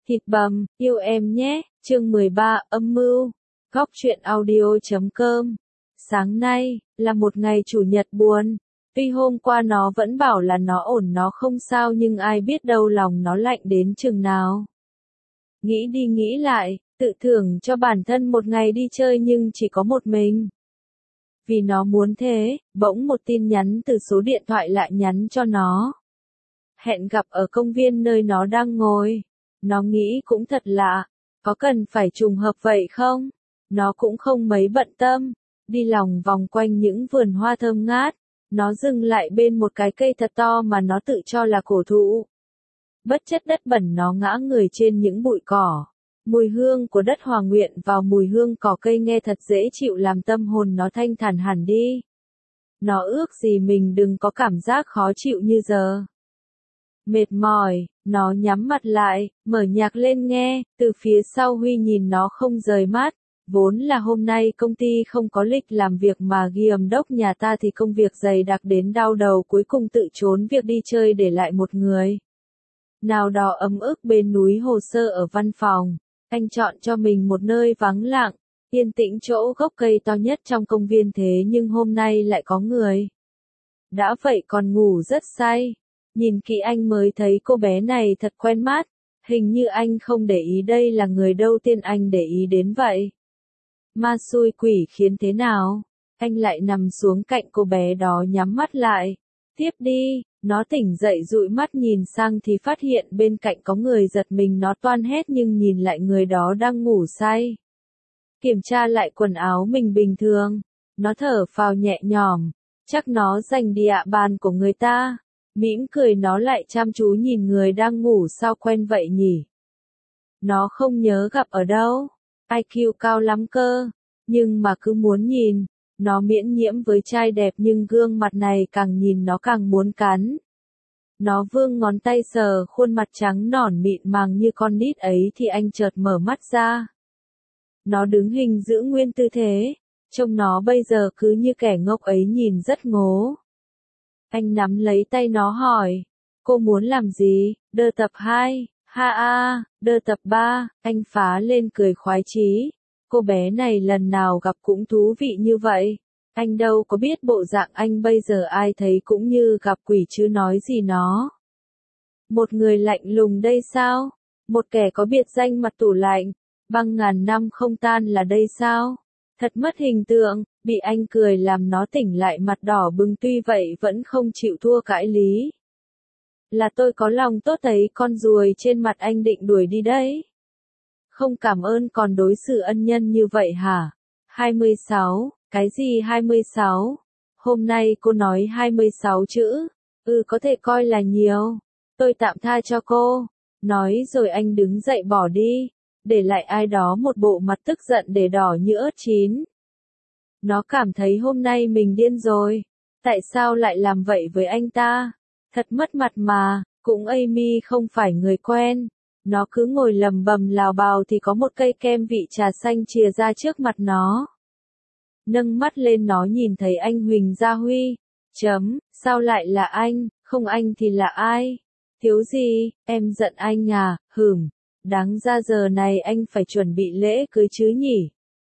Thịt bằm, yêu em nhé, chương 13, âm mưu. Góc truyện audio.com. Sáng nay, là một ngày chủ nhật buồn. Tuy hôm qua nó vẫn bảo là nó ổn, nó không sao, nhưng ai biết đâu lòng nó lạnh đến chừng nào. Nghĩ đi nghĩ lại, tự thưởng cho bản thân một ngày đi chơi nhưng chỉ có một mình. Vì nó muốn thế, bỗng một tin nhắn từ số điện thoại lại nhắn cho nó. Hẹn gặp ở công viên nơi nó đang ngồi. Nó nghĩ cũng thật lạ, có cần phải trùng hợp vậy không? Nó cũng không mấy bận tâm, đi lòng vòng quanh những vườn hoa thơm ngát, nó dừng lại bên một cái cây thật to mà nó tự cho là cổ thụ. Bất chấp đất bẩn, nó ngã người trên những bụi cỏ. Mùi hương của đất hòa quyện vào mùi hương cỏ cây nghe thật dễ chịu, làm tâm hồn nó thanh thản hẳn đi. Nó ước gì mình đừng có cảm giác khó chịu như giờ. Mệt mỏi, nó nhắm mặt lại, mở nhạc lên nghe, từ phía sau Huy nhìn nó không rời mắt. Vốn là hôm nay công ty không có lịch làm việc mà giám đốc nhà ta thì công việc dày đặc đến đau đầu, cuối cùng tự trốn việc đi chơi để lại một người nào đó ấm ức bên núi hồ sơ ở văn phòng. Anh chọn cho mình một nơi vắng lặng, yên tĩnh, chỗ gốc cây to nhất trong công viên, thế nhưng hôm nay lại có người. Đã vậy còn ngủ rất say. Nhìn kỹ anh mới thấy cô bé này thật quen mắt, hình như anh không để ý đây là người đầu tiên anh để ý đến vậy. Ma xui quỷ khiến thế nào, anh lại nằm xuống cạnh cô bé đó nhắm mắt lại. Tiếp đi, nó tỉnh dậy dụi mắt nhìn sang thì phát hiện bên cạnh có người, giật mình nó toan hét nhưng nhìn lại người đó đang ngủ say. Kiểm tra lại quần áo mình bình thường, nó thở phào nhẹ nhõm, chắc nó giành đi ạ bàn của người ta. Mỉm cười nó lại chăm chú nhìn người đang ngủ, sao quen vậy nhỉ? Nó không nhớ gặp ở đâu, IQ cao lắm cơ, nhưng mà cứ muốn nhìn. Nó miễn nhiễm với trai đẹp nhưng gương mặt này càng nhìn nó càng muốn cắn. Nó vươn ngón tay sờ khuôn mặt trắng nõn mịn màng như con nít ấy thì anh chợt mở mắt ra. Nó đứng hình giữ nguyên tư thế, trông nó bây giờ cứ như kẻ ngốc ấy, nhìn rất ngố. Anh nắm lấy tay nó hỏi, cô muốn làm gì? Đơ tập 2, ha a, đơ tập 3, anh phá lên cười khoái chí. Cô bé này lần nào gặp cũng thú vị như vậy. Anh đâu có biết bộ dạng anh bây giờ ai thấy cũng như gặp quỷ chứ nói gì nó. Một người lạnh lùng đây sao? Một kẻ có biệt danh mặt tủ lạnh, băng ngàn năm không tan là đây sao? Thật mất hình tượng, bị anh cười làm nó tỉnh lại mặt đỏ bừng, tuy vậy vẫn không chịu thua cãi lý. Là tôi có lòng tốt thấy con ruồi trên mặt anh định đuổi đi đấy. Không cảm ơn còn đối xử ân nhân như vậy hả? 26, cái gì 26? Hôm nay cô nói 26 chữ, có thể coi là nhiều. Tôi tạm tha cho cô. Nói rồi anh đứng dậy bỏ đi, để lại ai đó một bộ mặt tức giận để đỏ như ớt chín. Nó cảm thấy hôm nay mình điên rồi. Tại sao lại làm vậy với anh ta? Thật mất mặt mà, cũng Amy không phải người quen. Nó cứ ngồi lầm bầm lào bào thì có một cây kem vị trà xanh chìa ra trước mặt nó. Nâng mắt lên nó nhìn thấy anh Huỳnh Gia Huy. Sao lại là anh, không anh thì là ai? Thiếu gì, em giận anh à, đáng ra giờ này anh phải chuẩn bị lễ cưới chứ nhỉ?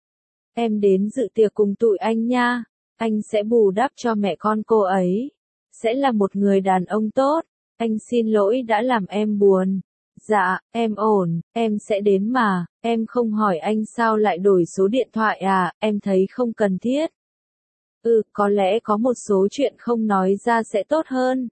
Em đến dự tiệc cùng tụi anh nha, anh sẽ bù đắp cho mẹ con cô ấy. Sẽ là một người đàn ông tốt, anh xin lỗi đã làm em buồn. Dạ, em ổn, em sẽ đến mà, em không hỏi anh sao lại đổi số điện thoại à, em thấy không cần thiết. Có lẽ có một số chuyện không nói ra sẽ tốt hơn.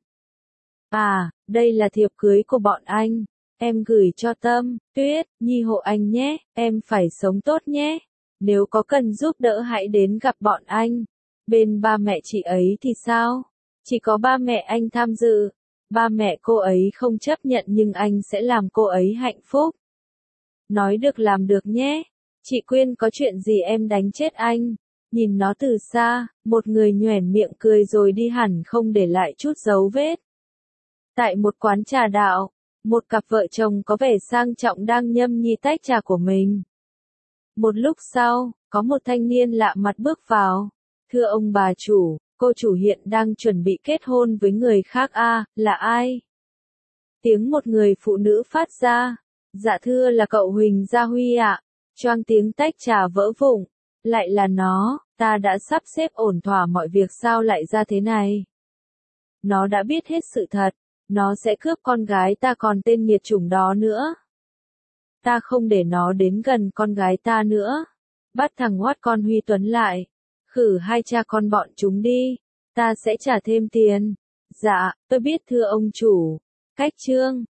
À, đây là thiệp cưới của bọn anh, em gửi cho Tâm, Tuyết, Nhi hộ anh nhé, em phải sống tốt nhé. Nếu có cần giúp đỡ hãy đến gặp bọn anh. Bên ba mẹ chị ấy thì sao? Chỉ có ba mẹ anh tham dự. Ba mẹ cô ấy không chấp nhận nhưng anh sẽ làm cô ấy hạnh phúc. Nói được làm được nhé. Chị Quyên có chuyện gì em đánh chết anh. Nhìn nó từ xa, một người nhoẻn miệng cười rồi đi hẳn không để lại chút dấu vết. Tại một quán trà đạo, một cặp vợ chồng có vẻ sang trọng đang nhâm nhi tách trà của mình. Một lúc sau, có một thanh niên lạ mặt bước vào. Thưa ông bà chủ, cô chủ hiện đang chuẩn bị kết hôn với người khác à, là ai? Tiếng một người phụ nữ phát ra. Dạ thưa là cậu Huỳnh Gia Huy ạ. Choang tiếng tách trà vỡ vụn. Lại là nó, ta đã sắp xếp ổn thỏa mọi việc sao lại ra thế này. Nó đã biết hết sự thật. Nó sẽ cướp con gái ta còn tên nghiệt chủng đó nữa. Ta không để nó đến gần con gái ta nữa. Bắt thằng hoát con Huy Tuấn lại. Khử hai cha con bọn chúng đi. Ta sẽ trả thêm tiền. Dạ, tôi biết thưa ông chủ. Cách chương